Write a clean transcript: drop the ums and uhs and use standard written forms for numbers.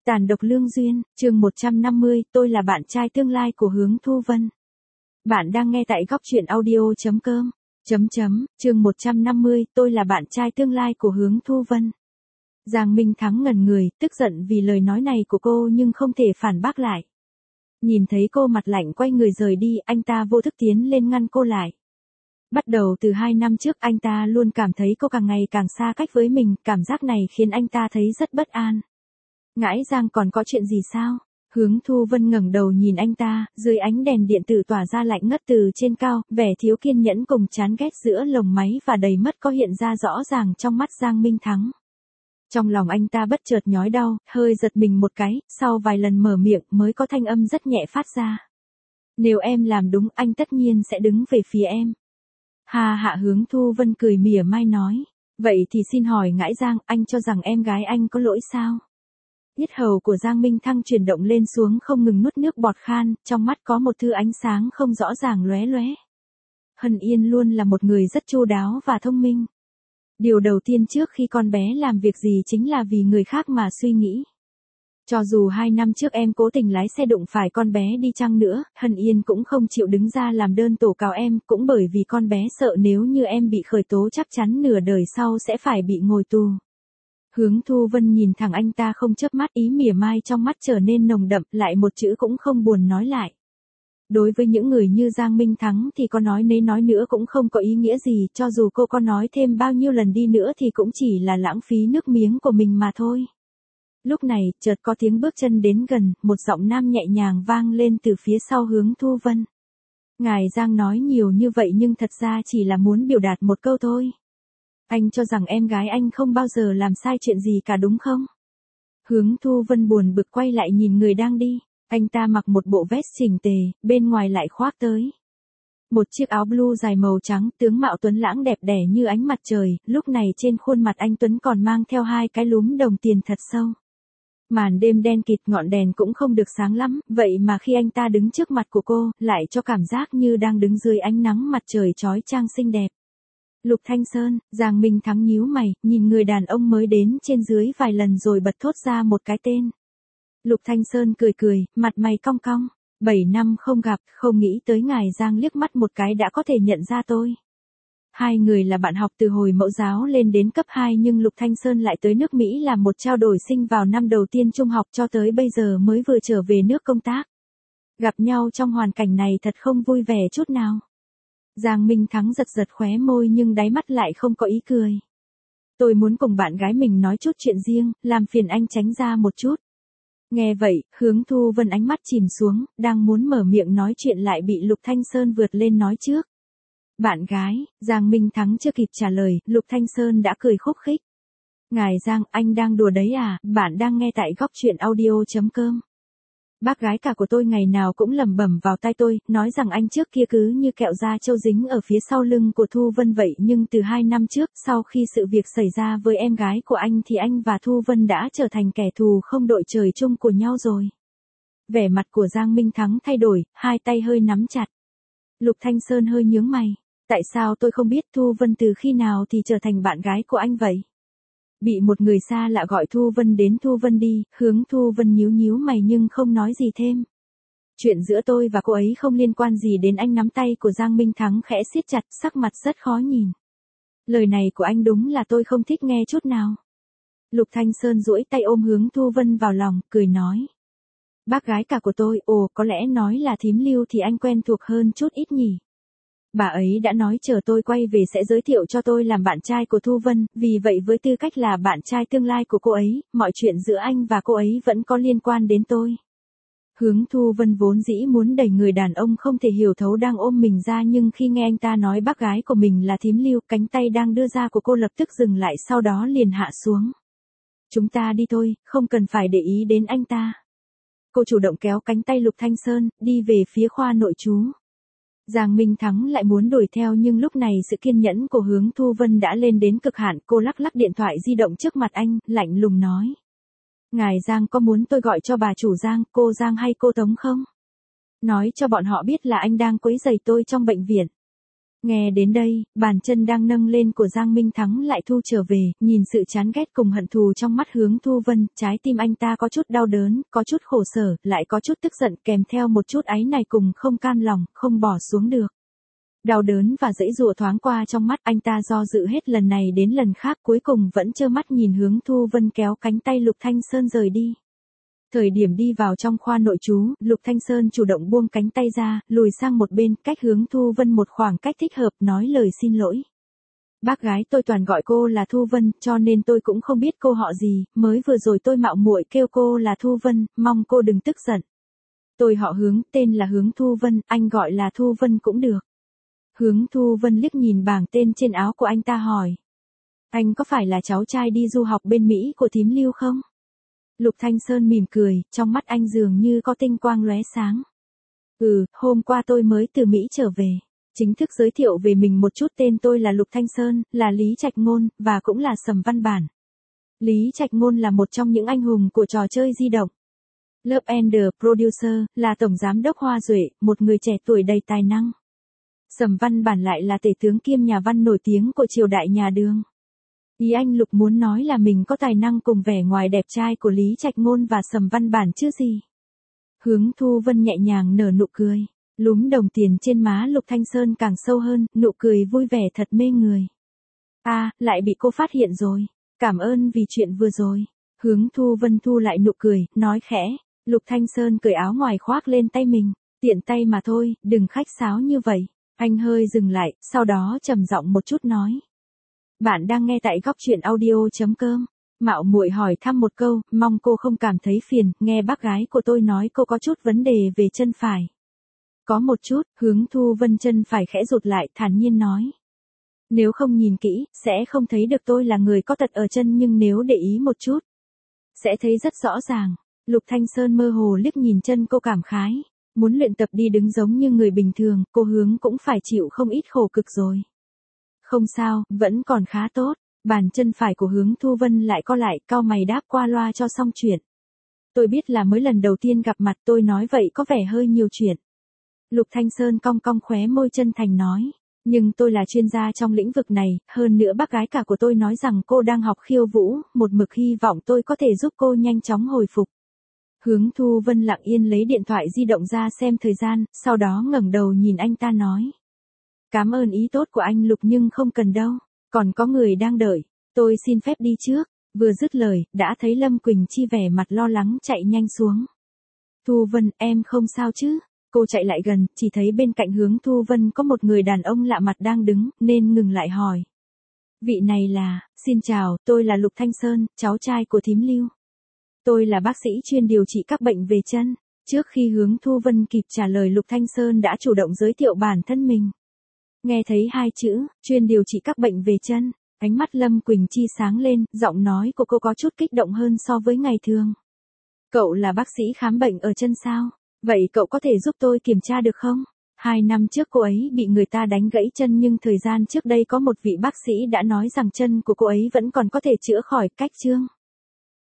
Tàn độc lương duyên, chương 150, tôi là bạn trai tương lai của Hướng Thu Vân. Bạn đang nghe tại góc truyện audio.com. Chương 150, tôi là bạn trai tương lai của Hướng Thu Vân. Giang Minh Thắng ngẩn người, tức giận vì lời nói này của cô nhưng không thể phản bác lại. Nhìn thấy cô mặt lạnh quay người rời đi, anh ta vô thức tiến lên ngăn cô lại. Bắt đầu từ 2 năm trước anh ta luôn cảm thấy cô càng ngày càng xa cách với mình, cảm giác này khiến anh ta thấy rất bất an. Ngãi Giang, còn có chuyện gì sao? Hướng Thu Vân ngẩng đầu nhìn anh ta, dưới ánh đèn điện tử tỏa ra lạnh ngất từ trên cao, vẻ thiếu kiên nhẫn cùng chán ghét giữa lồng máy và đầy mất có hiện ra rõ ràng trong mắt Giang Minh Thắng. Trong lòng anh ta bất chợt nhói đau, hơi giật mình một cái, sau vài lần mở miệng mới có thanh âm rất nhẹ phát ra. Nếu em làm đúng, anh tất nhiên sẽ đứng về phía em. Ha hạ, Hướng Thu Vân cười mỉa mai nói. Vậy thì xin hỏi Ngãi Giang, anh cho rằng em gái anh có lỗi sao? Yết hầu của Giang Minh Thắng chuyển động lên xuống không ngừng nuốt nước bọt khan, trong mắt có một thứ ánh sáng không rõ ràng lóe lóe. Hân Yên luôn là một người rất chu đáo và thông minh. Điều đầu tiên trước khi con bé làm việc gì chính là vì người khác mà suy nghĩ. Cho dù 2 năm trước em cố tình lái xe đụng phải con bé đi chăng nữa, Hân Yên cũng không chịu đứng ra làm đơn tố cáo em, cũng bởi vì con bé sợ nếu như em bị khởi tố chắc chắn nửa đời sau sẽ phải bị ngồi tù. Hướng Thu Vân nhìn thẳng anh ta không chớp mắt, ý mỉa mai trong mắt trở nên nồng đậm, lại một chữ cũng không buồn nói lại. Đối với những người như Giang Minh Thắng thì có nói nấy nói nữa cũng không có ý nghĩa gì, cho dù cô có nói thêm bao nhiêu lần đi nữa thì cũng chỉ là lãng phí nước miếng của mình mà thôi. Lúc này, chợt có tiếng bước chân đến gần, một giọng nam nhẹ nhàng vang lên từ phía sau Hướng Thu Vân. Ngài Giang nói nhiều như vậy nhưng thật ra chỉ là muốn biểu đạt một câu thôi. Anh cho rằng em gái anh không bao giờ làm sai chuyện gì cả đúng không? Hướng Thu Vân buồn bực quay lại nhìn người đang đi. Anh ta mặc một bộ vest chỉnh tề, bên ngoài lại khoác tới một chiếc áo blue dài màu trắng, tướng mạo tuấn lãng đẹp đẽ như ánh mặt trời, lúc này trên khuôn mặt anh Tuấn còn mang theo 2 cái lúm đồng tiền thật sâu. Màn đêm đen kịt, ngọn đèn cũng không được sáng lắm, vậy mà khi anh ta đứng trước mặt của cô, lại cho cảm giác như đang đứng dưới ánh nắng mặt trời chói chang xinh đẹp. Lục Thanh Sơn. Giang Minh Thắng nhíu mày, nhìn người đàn ông mới đến trên dưới vài lần rồi bật thốt ra một cái tên. Lục Thanh Sơn cười cười, mặt mày cong cong. 7 năm không gặp, không nghĩ tới ngài Giang liếc mắt một cái đã có thể nhận ra tôi. Hai người là bạn học từ hồi mẫu giáo lên đến cấp 2 nhưng Lục Thanh Sơn lại tới nước Mỹ làm một trao đổi sinh vào năm đầu tiên trung học, cho tới bây giờ mới vừa trở về nước công tác. Gặp nhau trong hoàn cảnh này thật không vui vẻ chút nào. Giang Minh Thắng giật giật khóe môi nhưng đáy mắt lại không có ý cười. Tôi muốn cùng bạn gái mình nói chút chuyện riêng, làm phiền anh tránh ra một chút. Nghe vậy, Hướng Thu Vân ánh mắt chìm xuống, đang muốn mở miệng nói chuyện lại bị Lục Thanh Sơn vượt lên nói trước. Bạn gái. Giang Minh Thắng chưa kịp trả lời, Lục Thanh Sơn đã cười khúc khích. Ngài Giang, anh đang đùa đấy à? Bạn đang nghe tại góc truyện audio.com. Bác gái cả của tôi ngày nào cũng lẩm bẩm vào tai tôi, nói rằng anh trước kia cứ như kẹo da trâu dính ở phía sau lưng của Thu Vân vậy, nhưng từ 2 năm trước, sau khi sự việc xảy ra với em gái của anh thì anh và Thu Vân đã trở thành kẻ thù không đội trời chung của nhau rồi. Vẻ mặt của Giang Minh Thắng thay đổi, 2 tay hơi nắm chặt. Lục Thanh Sơn hơi nhướng mày. Tại sao tôi không biết Thu Vân từ khi nào thì trở thành bạn gái của anh vậy? Bị một người xa lạ gọi Thu Vân đến Thu Vân đi, Hướng Thu Vân nhíu nhíu mày nhưng không nói gì thêm. Chuyện giữa tôi và cô ấy không liên quan gì đến anh. Nắm tay của Giang Minh Thắng khẽ siết chặt, sắc mặt rất khó nhìn. Lời này của anh đúng là tôi không thích nghe chút nào. Lục Thanh Sơn duỗi tay ôm Hướng Thu Vân vào lòng, cười nói. Bác gái cả của tôi, có lẽ nói là thím Lưu thì anh quen thuộc hơn chút ít nhỉ. Bà ấy đã nói chờ tôi quay về sẽ giới thiệu cho tôi làm bạn trai của Thu Vân, vì vậy với tư cách là bạn trai tương lai của cô ấy, mọi chuyện giữa anh và cô ấy vẫn có liên quan đến tôi. Hướng Thu Vân vốn dĩ muốn đẩy người đàn ông không thể hiểu thấu đang ôm mình ra, nhưng khi nghe anh ta nói bác gái của mình là thím Lưu, cánh tay đang đưa ra của cô lập tức dừng lại, sau đó liền hạ xuống. Chúng ta đi thôi, không cần phải để ý đến anh ta. Cô chủ động kéo cánh tay Lục Thanh Sơn, đi về phía khoa nội trú. Giang Minh Thắng lại muốn đuổi theo nhưng lúc này sự kiên nhẫn của Hướng Thu Vân đã lên đến cực hạn, cô lắc lắc điện thoại di động trước mặt anh, lạnh lùng nói. Ngài Giang có muốn tôi gọi cho bà chủ Giang, cô Giang hay cô Tống không? Nói cho bọn họ biết là anh đang quấy rầy tôi trong bệnh viện. Nghe đến đây, bàn chân đang nâng lên của Giang Minh Thắng lại thu trở về, nhìn sự chán ghét cùng hận thù trong mắt Hướng Thu Vân, trái tim anh ta có chút đau đớn, có chút khổ sở, lại có chút tức giận kèm theo một chút áy này cùng không cam lòng, không bỏ xuống được. Đau đớn và dãy dụa thoáng qua trong mắt anh ta do dự hết lần này đến lần khác cuối cùng vẫn trơ mắt nhìn Hướng Thu Vân kéo cánh tay Lục Thanh Sơn rời đi. Thời điểm đi vào trong khoa nội trú, Lục Thanh Sơn chủ động buông cánh tay ra, lùi sang một bên, cách Hướng Thu Vân một khoảng cách thích hợp, nói lời xin lỗi. Bác gái tôi toàn gọi cô là Thu Vân, cho nên tôi cũng không biết cô họ gì, mới vừa rồi tôi mạo muội kêu cô là Thu Vân, mong cô đừng tức giận. Tôi họ Hướng, tên là Hướng Thu Vân, anh gọi là Thu Vân cũng được. Hướng Thu Vân liếc nhìn bảng tên trên áo của anh ta hỏi. Anh có phải là cháu trai đi du học bên Mỹ của thím Lưu không? Lục Thanh Sơn mỉm cười, trong mắt anh dường như có tinh quang lóe sáng. Hôm qua tôi mới từ Mỹ trở về. Chính thức giới thiệu về mình một chút, tên tôi là Lục Thanh Sơn, là Lý Trạch Ngôn, và cũng là Sầm Văn Bản. Lý Trạch Ngôn là một trong những anh hùng của trò chơi di động. Love and the Producer, là tổng giám đốc Hoa Duệ, một người trẻ tuổi đầy tài năng. Sầm Văn Bản lại là tể tướng kiêm nhà văn nổi tiếng của triều đại nhà Đường. Ý anh Lục muốn nói là mình có tài năng cùng vẻ ngoài đẹp trai của Lý Trạch Ngôn và Sầm Văn Bản chứ gì. Hướng Thu Vân nhẹ nhàng nở nụ cười, lúm đồng tiền trên má Lục Thanh Sơn càng sâu hơn, nụ cười vui vẻ thật mê người. Lại bị cô phát hiện rồi, cảm ơn vì chuyện vừa rồi. Hướng Thu Vân thu lại nụ cười, nói khẽ. Lục Thanh Sơn cởi áo ngoài khoác lên tay mình, tiện tay mà thôi, đừng khách sáo như vậy. Anh hơi dừng lại, sau đó trầm giọng một chút nói. Bạn đang nghe tại goctruyện.audio.com. Mạo muội hỏi thăm một câu, mong cô không cảm thấy phiền, nghe bác gái của tôi nói cô có chút vấn đề về chân phải. Có một chút, Hướng Thu Vân chân phải khẽ rụt lại, thản nhiên nói. Nếu không nhìn kỹ, sẽ không thấy được tôi là người có tật ở chân, nhưng nếu để ý một chút, sẽ thấy rất rõ ràng. Lục Thanh Sơn mơ hồ liếc nhìn chân cô cảm khái. Muốn luyện tập đi đứng giống như người bình thường, cô Hướng cũng phải chịu không ít khổ cực rồi. Không sao, vẫn còn khá tốt. Bàn chân phải của Hướng Thu Vân lại co lại, cau mày đáp qua loa cho xong chuyện. Tôi biết là mới lần đầu tiên gặp mặt, tôi nói vậy có vẻ hơi nhiều chuyện. Lục Thanh Sơn cong cong khóe môi chân thành nói. Nhưng tôi là chuyên gia trong lĩnh vực này, hơn nữa bác gái cả của tôi nói rằng cô đang học khiêu vũ, một mực hy vọng tôi có thể giúp cô nhanh chóng hồi phục. Hướng Thu Vân lặng yên lấy điện thoại di động ra xem thời gian, sau đó ngẩng đầu nhìn anh ta nói. Cảm ơn ý tốt của anh Lục nhưng không cần đâu, còn có người đang đợi, tôi xin phép đi trước. Vừa dứt lời, đã thấy Lâm Quỳnh Chi vẻ mặt lo lắng chạy nhanh xuống. Thu Vân, em không sao chứ? Cô chạy lại gần, chỉ thấy bên cạnh Hướng Thu Vân có một người đàn ông lạ mặt đang đứng, nên ngừng lại hỏi. Vị này là, xin chào, tôi là Lục Thanh Sơn, cháu trai của thím Lưu. Tôi là bác sĩ chuyên điều trị các bệnh về chân. Trước khi Hướng Thu Vân kịp trả lời, Lục Thanh Sơn đã chủ động giới thiệu bản thân mình. Nghe thấy hai chữ, chuyên điều trị các bệnh về chân, ánh mắt Lâm Quỳnh Chi sáng lên, giọng nói của cô có chút kích động hơn so với ngày thường. Cậu là bác sĩ khám bệnh ở chân sao? Vậy cậu có thể giúp tôi kiểm tra được không? 2 năm trước cô ấy bị người ta đánh gãy chân, nhưng thời gian trước đây có một vị bác sĩ đã nói rằng chân của cô ấy vẫn còn có thể chữa khỏi. Cách chương